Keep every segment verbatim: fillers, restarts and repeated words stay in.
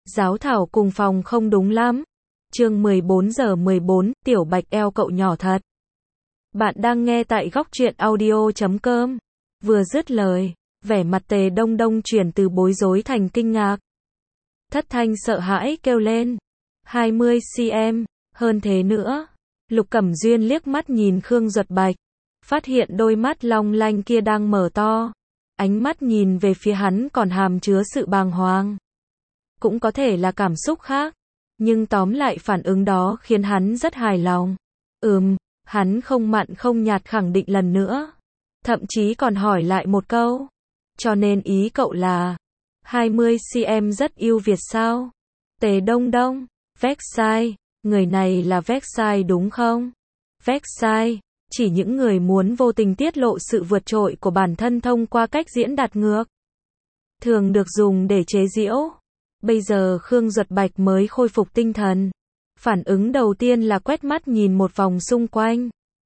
Giáo thảo cùng phòng không đúng lắm. Chương mười bốn giờ mười bốn, Tiểu Bạch eo cậu nhỏ thật. Bạn đang nghe tại góc truyện audio chấm com. Vừa dứt lời, vẻ mặt Tề Đông Đông chuyển từ bối rối thành kinh ngạc. Thất thanh sợ hãi kêu lên. hai mươi xăng-ti-mét, hơn thế nữa. Lục Cẩm Duyên liếc mắt nhìn Khương Duật Bạch. Phát hiện đôi mắt long lanh kia đang mở to. Ánh mắt nhìn về phía hắn còn hàm chứa sự bàng hoàng. Cũng có thể là cảm xúc khác. Nhưng tóm lại phản ứng đó khiến hắn rất hài lòng. Ừm, hắn không mặn không nhạt khẳng định lần nữa. Thậm chí còn hỏi lại một câu. Cho nên ý cậu là hai mươi xăng-ti-mét rất ưu việt sao? Tề Đông Đông, Versailles, người này là Versailles đúng không? Versailles, chỉ những người muốn vô tình tiết lộ sự vượt trội của bản thân thông qua cách diễn đạt ngược. Thường được dùng để chế giễu. Bây giờ Khương Duật Bạch mới khôi phục tinh thần. Phản ứng đầu tiên là quét mắt nhìn một vòng xung quanh.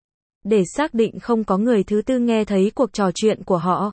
Để xác định không có người thứ tư nghe thấy cuộc trò chuyện của họ.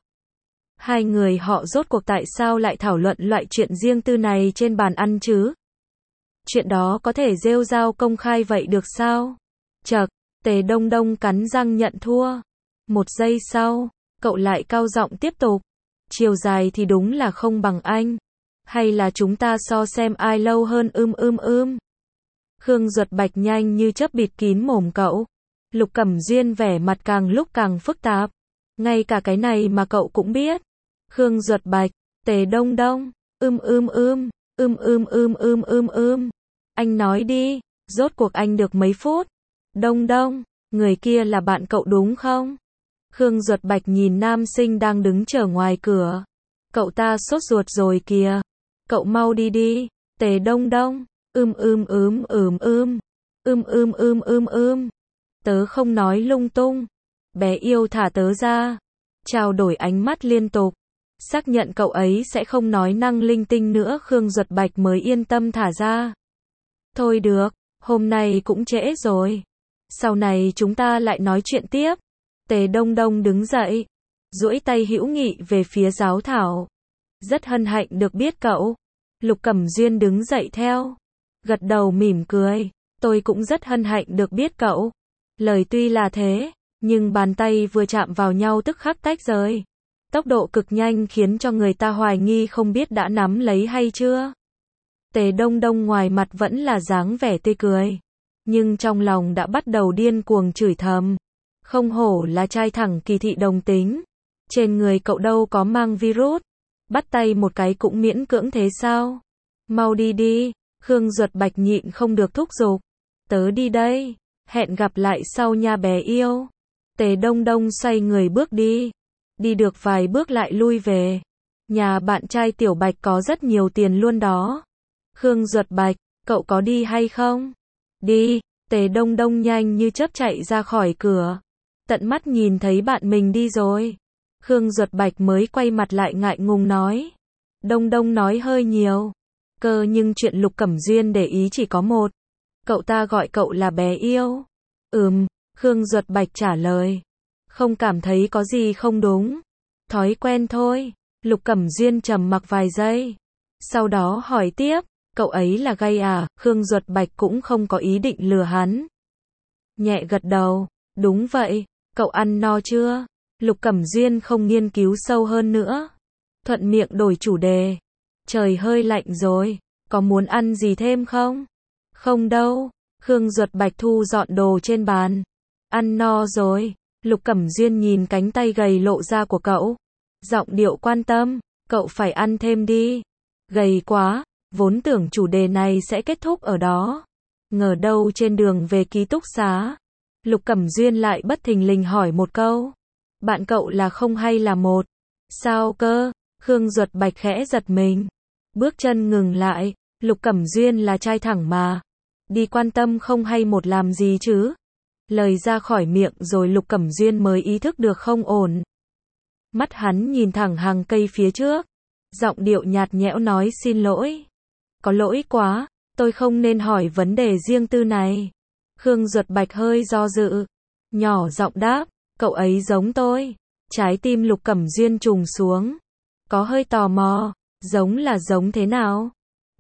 Hai người họ rốt cuộc tại sao lại thảo luận loại chuyện riêng tư này trên bàn ăn chứ? Chuyện đó có thể rêu rao công khai vậy được sao? Chậc, Tề Đông Đông cắn răng nhận thua. Một giây sau, cậu lại cao giọng tiếp tục. Chiều dài thì đúng là không bằng anh. Hay là chúng ta so xem ai lâu hơn ưm ưm ưm. Khương Duật Bạch nhanh như chớp bịt kín mồm cậu. Lục Cẩm Duyên vẻ mặt càng lúc càng phức tạp. Ngay cả cái này mà cậu cũng biết. Khương Duật Bạch, Tề Đông Đông, ưm ưm ưm, ưm ưm ưm ưm ưm ưm. Anh nói đi, rốt cuộc anh được mấy phút? Đông Đông, người kia là bạn cậu đúng không? Khương Duật Bạch nhìn nam sinh đang đứng chờ ngoài cửa. Cậu ta sốt ruột rồi kìa. Cậu mau đi đi. Tề Đông Đông, ưm ưm ưm ưm ưm, ưm ưm ưm ưm ưm. Tớ không nói lung tung. Bé yêu thả tớ ra. Trao đổi ánh mắt liên tục. Xác nhận cậu ấy sẽ không nói năng linh tinh nữa, Khương Duật Bạch mới yên tâm thả ra. Thôi được, hôm nay cũng trễ rồi. Sau này chúng ta lại nói chuyện tiếp. Tề Đông Đông đứng dậy, duỗi tay hữu nghị về phía giáo thảo. Rất hân hạnh được biết cậu. Lục Cẩm Duyên đứng dậy theo. Gật đầu mỉm cười. Tôi cũng rất hân hạnh được biết cậu. Lời tuy là thế, nhưng bàn tay vừa chạm vào nhau tức khắc tách rời. Tốc độ cực nhanh khiến cho người ta hoài nghi không biết đã nắm lấy hay chưa. Tề Đông Đông ngoài mặt vẫn là dáng vẻ tươi cười. Nhưng trong lòng đã bắt đầu điên cuồng chửi thầm. Không hổ là trai thẳng kỳ thị đồng tính. Trên người cậu đâu có mang virus. Bắt tay một cái cũng miễn cưỡng thế sao? Mau đi đi. Khương Duật Bạch nhịn không được thúc giục. Tớ đi đây. Hẹn gặp lại sau nha bé yêu. Tề Đông Đông xoay người bước đi. Đi được vài bước lại lui về. Nhà bạn trai Tiểu Bạch có rất nhiều tiền luôn đó. Khương Duật Bạch, cậu có đi hay không? Đi. Tề Đông Đông nhanh như chớp chạy ra khỏi cửa. Tận mắt nhìn thấy bạn mình đi rồi. Khương Duật Bạch mới quay mặt lại ngại ngùng nói. Đông Đông nói hơi nhiều. Cơ nhưng chuyện Lục Cẩm Duyên để ý chỉ có một. Cậu ta gọi cậu là bé yêu. Ừm, Khương Duật Bạch trả lời. Không cảm thấy có gì không đúng. Thói quen thôi. Lục Cẩm Duyên trầm mặc vài giây. Sau đó hỏi tiếp. Cậu ấy là gay à? Khương Duật Bạch cũng không có ý định lừa hắn. Nhẹ gật đầu. Đúng vậy. Cậu ăn no chưa? Lục Cẩm Duyên không nghiên cứu sâu hơn nữa. Thuận miệng đổi chủ đề. Trời hơi lạnh rồi. Có muốn ăn gì thêm không? Không đâu. Khương Duật Bạch thu dọn đồ trên bàn. Ăn no rồi. Lục Cẩm Duyên nhìn cánh tay gầy lộ ra của cậu. Giọng điệu quan tâm. Cậu phải ăn thêm đi. Gầy quá. Vốn tưởng chủ đề này sẽ kết thúc ở đó. Ngờ đâu trên đường về ký túc xá. Lục Cẩm Duyên lại bất thình lình hỏi một câu. Bạn cậu là không hay là một? Sao cơ? Khương Duật Bạch khẽ giật mình. Bước chân ngừng lại. Lục Cẩm Duyên là trai thẳng mà. Đi quan tâm không hay một làm gì chứ? Lời ra khỏi miệng rồi Lục Cẩm Duyên mới ý thức được không ổn. Mắt hắn nhìn thẳng hàng cây phía trước. Giọng điệu nhạt nhẽo nói xin lỗi. Có lỗi quá, tôi không nên hỏi vấn đề riêng tư này. Khương Duật Bạch hơi do dự. Nhỏ giọng đáp, cậu ấy giống tôi. Trái tim Lục Cẩm Duyên trùng xuống. Có hơi tò mò, giống là giống thế nào?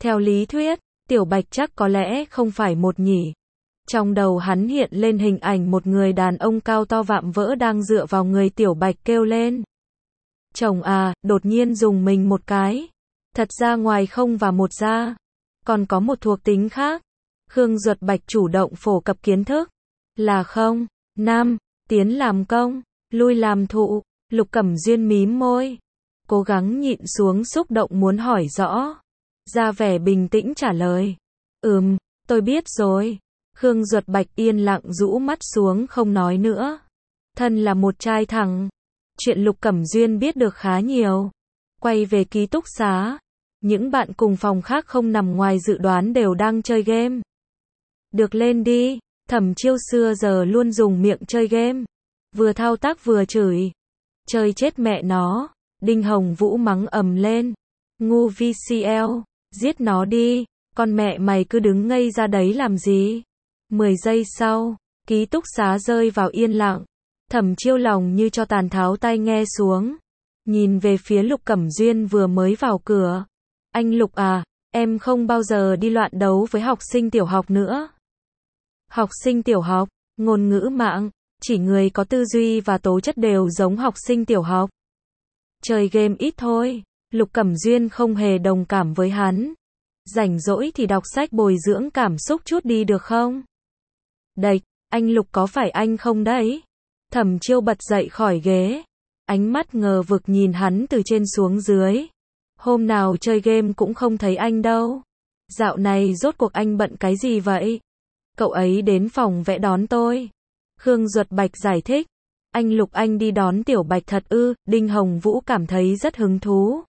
Theo lý thuyết, Tiểu Bạch chắc có lẽ không phải một nhỉ. Trong đầu hắn hiện lên hình ảnh một người đàn ông cao to vạm vỡ đang dựa vào người Tiểu Bạch kêu lên. Chồng à, đột nhiên dùng mình một cái. Thật ra ngoài không và một ra, còn có một thuộc tính khác. Khương Duật Bạch chủ động phổ cập kiến thức. Là không, nam, tiến làm công, lui làm thụ. Lục Cẩm Duyên mím môi, cố gắng nhịn xuống xúc động muốn hỏi rõ. Ra vẻ bình tĩnh trả lời. Ừm, tôi biết rồi. Khương Duật Bạch yên lặng rũ mắt xuống không nói nữa. Thân là một trai thẳng. Chuyện Lục Cẩm Duyên biết được khá nhiều. Quay về ký túc xá. Những bạn cùng phòng khác không nằm ngoài dự đoán đều đang chơi game. Được lên đi. Thẩm Chiêu xưa giờ luôn dùng miệng chơi game. Vừa thao tác vừa chửi. Chơi chết mẹ nó. Đinh Hồng Vũ mắng ầm lên. Ngu vê xê lờ. Giết nó đi. Con mẹ mày cứ đứng ngây ra đấy làm gì. Mười giây sau, ký túc xá rơi vào yên lặng. Thẩm Chiêu lòng như cho tàn tháo tai nghe xuống. Nhìn về phía Lục Cẩm Duyên vừa mới vào cửa. Anh Lục à, em không bao giờ đi loạn đấu với học sinh tiểu học nữa. Học sinh tiểu học, ngôn ngữ mạng, chỉ người có tư duy và tố chất đều giống học sinh tiểu học. Chơi game ít thôi. Lục Cẩm Duyên không hề đồng cảm với hắn. Rảnh rỗi thì đọc sách bồi dưỡng cảm xúc chút đi được không? Đệch, anh Lục có phải anh không đấy? Thẩm Chiêu bật dậy khỏi ghế. Ánh mắt ngờ vực nhìn hắn từ trên xuống dưới. Hôm nào chơi game cũng không thấy anh đâu. Dạo này rốt cuộc anh bận cái gì vậy? Cậu ấy đến phòng vẽ đón tôi. Khương Duật Bạch giải thích. Anh Lục anh đi đón Tiểu Bạch thật ư? Đinh Hồng Vũ cảm thấy rất hứng thú.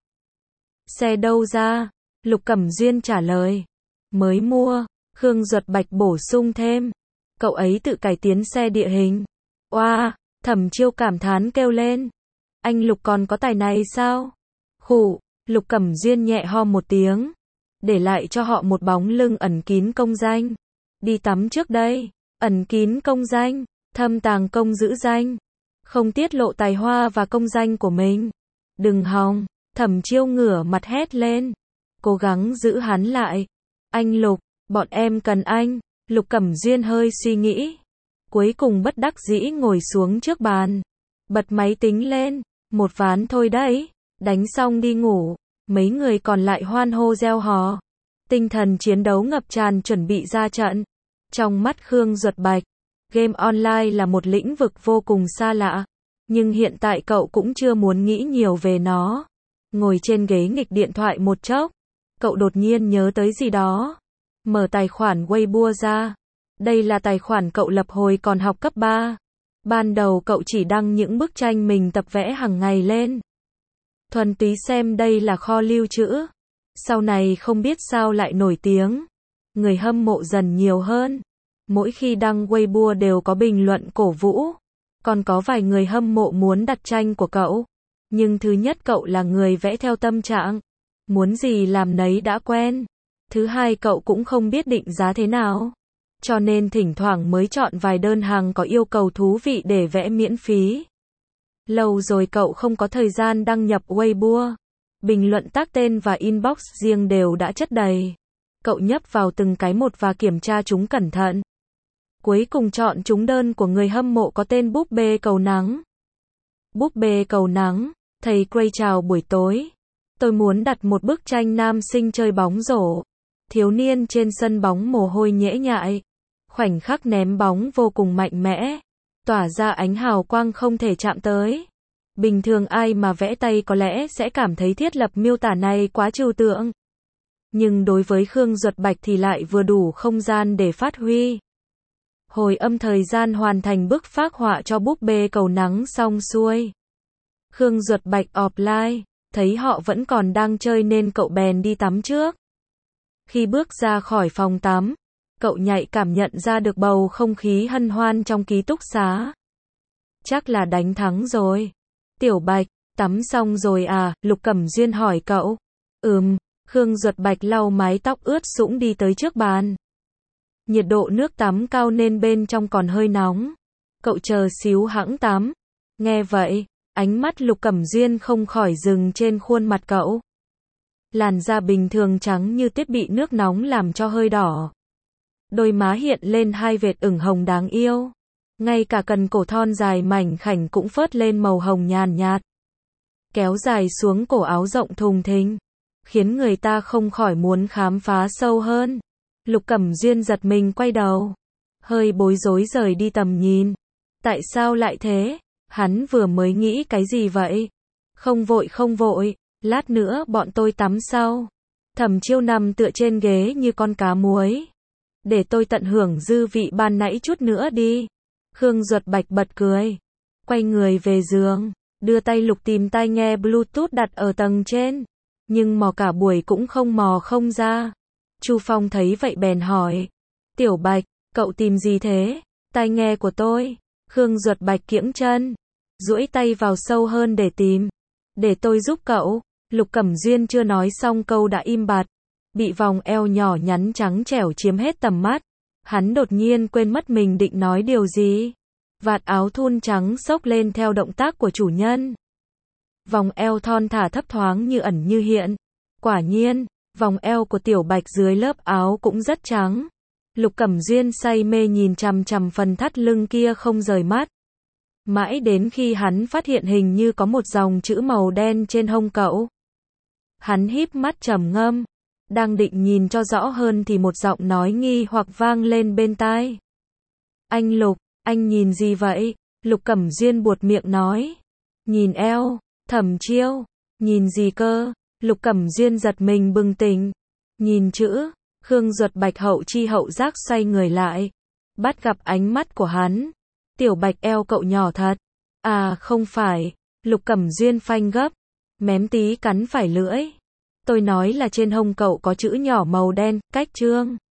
Xe đâu ra? Lục Cẩm Duyên trả lời. Mới mua. Khương Duật Bạch bổ sung thêm. Cậu ấy tự cải tiến xe địa hình. Oa, wow, Thẩm Chiêu cảm thán kêu lên. Anh Lục còn có tài này sao? Khụ, Lục Cẩm Duyên nhẹ ho một tiếng. Để lại cho họ một bóng lưng ẩn kín công danh. Đi tắm trước đây. Ẩn kín công danh. Thâm tàng công giữ danh. Không tiết lộ tài hoa và công danh của mình. Đừng hòng. Thẩm Chiêu ngửa mặt hét lên. Cố gắng giữ hắn lại. Anh Lục, bọn em cần anh. Lục Cẩm Duyên hơi suy nghĩ. Cuối cùng bất đắc dĩ ngồi xuống trước bàn. Bật máy tính lên. Một ván thôi đấy. Đánh xong đi ngủ. Mấy người còn lại hoan hô reo hò. Tinh thần chiến đấu ngập tràn chuẩn bị ra trận. Trong mắt Khương Duật Bạch, game online là một lĩnh vực vô cùng xa lạ. Nhưng hiện tại cậu cũng chưa muốn nghĩ nhiều về nó. Ngồi trên ghế nghịch điện thoại một chốc. Cậu đột nhiên nhớ tới gì đó. Mở tài khoản Weibo ra. Đây là tài khoản cậu lập hồi còn học cấp ba. Ban đầu cậu chỉ đăng những bức tranh mình tập vẽ hàng ngày lên. Thuần túy xem đây là kho lưu trữ. Sau này không biết sao lại nổi tiếng. Người hâm mộ dần nhiều hơn. Mỗi khi đăng Weibo đều có bình luận cổ vũ. Còn có vài người hâm mộ muốn đặt tranh của cậu. Nhưng thứ nhất cậu là người vẽ theo tâm trạng. Muốn gì làm nấy đã quen. Thứ hai cậu cũng không biết định giá thế nào. Cho nên thỉnh thoảng mới chọn vài đơn hàng có yêu cầu thú vị để vẽ miễn phí. Lâu rồi cậu không có thời gian đăng nhập Weibo. Bình luận tác tên và inbox riêng đều đã chất đầy. Cậu nhấp vào từng cái một và kiểm tra chúng cẩn thận. Cuối cùng chọn chúng đơn của người hâm mộ có tên Búp Bê Cầu Nắng. Búp Bê Cầu Nắng, thầy Gray chào buổi tối. Tôi muốn đặt một bức tranh nam sinh chơi bóng rổ. Thiếu niên trên sân bóng mồ hôi nhễ nhại. Khoảnh khắc ném bóng vô cùng mạnh mẽ. Tỏa ra ánh hào quang không thể chạm tới. Bình thường ai mà vẽ tay có lẽ sẽ cảm thấy thiết lập miêu tả này quá trừu tượng. Nhưng đối với Khương Duật Bạch thì lại vừa đủ không gian để phát huy. Hồi âm thời gian hoàn thành bức phác họa cho Búp Bê Cầu Nắng xong xuôi. Khương Duật Bạch offline, thấy họ vẫn còn đang chơi nên cậu bèn đi tắm trước. Khi bước ra khỏi phòng tắm, cậu nhạy cảm nhận ra được bầu không khí hân hoan trong ký túc xá. Chắc là đánh thắng rồi. Tiểu Bạch, tắm xong rồi à? Lục Cẩm Duyên hỏi cậu. Ừm, Khương Duật Bạch lau mái tóc ướt sũng đi tới trước bàn. Nhiệt độ nước tắm cao nên bên trong còn hơi nóng. Cậu chờ xíu hẵng tắm. Nghe vậy, ánh mắt Lục Cẩm Duyên không khỏi dừng trên khuôn mặt cậu. Làn da bình thường trắng như tuyết bị nước nóng làm cho hơi đỏ. Đôi má hiện lên hai vệt ửng hồng đáng yêu. Ngay cả cần cổ thon dài mảnh khảnh cũng phớt lên màu hồng nhàn nhạt. Kéo dài xuống cổ áo rộng thùng thình, khiến người ta không khỏi muốn khám phá sâu hơn. Lục Cẩm Duyên giật mình quay đầu, hơi bối rối rời đi tầm nhìn. Tại sao lại thế? Hắn vừa mới nghĩ cái gì vậy? Không vội không vội, lát nữa bọn tôi tắm sau. Thẩm Chiêu nằm tựa trên ghế như con cá muối. Để tôi tận hưởng dư vị ban nãy chút nữa đi. Khương Duật Bạch bật cười, quay người về giường, đưa tay lục tìm tai nghe Bluetooth đặt ở tầng trên, nhưng mò cả buổi cũng không mò không ra. Chu Phong thấy vậy bèn hỏi, Tiểu Bạch, cậu tìm gì thế? Tai nghe của tôi. Khương Duật Bạch kiễng chân, duỗi tay vào sâu hơn để tìm. Để tôi giúp cậu. Lục Cẩm Duyên chưa nói xong câu đã im bặt, bị vòng eo nhỏ nhắn trắng trẻo chiếm hết tầm mắt. Hắn đột nhiên quên mất mình định nói điều gì. Vạt áo thun trắng xốc lên theo động tác của chủ nhân. Vòng eo thon thả thấp thoáng như ẩn như hiện. Quả nhiên, vòng eo của Tiểu Bạch dưới lớp áo cũng rất trắng. Lục Cẩm Duyên say mê nhìn chằm chằm phần thắt lưng kia không rời mắt. Mãi đến khi hắn phát hiện hình như có một dòng chữ màu đen trên hông cậu. Hắn híp mắt trầm ngâm, đang định nhìn cho rõ hơn thì một giọng nói nghi hoặc vang lên bên tai. Anh Lục, anh nhìn gì vậy? Lục Cẩm Duyên buột miệng nói. Nhìn eo. Thẩm Chiêu, nhìn gì cơ? Lục Cẩm Duyên giật mình bừng tỉnh. Nhìn chữ. Khương Duật Bạch hậu chi hậu giác xoay người lại, bắt gặp ánh mắt của hắn. Tiểu Bạch eo cậu nhỏ thật. À không phải. Lục Cẩm Duyên phanh gấp, mém tí cắn phải lưỡi. Tôi nói là trên hông cậu có chữ nhỏ màu đen, cách chương.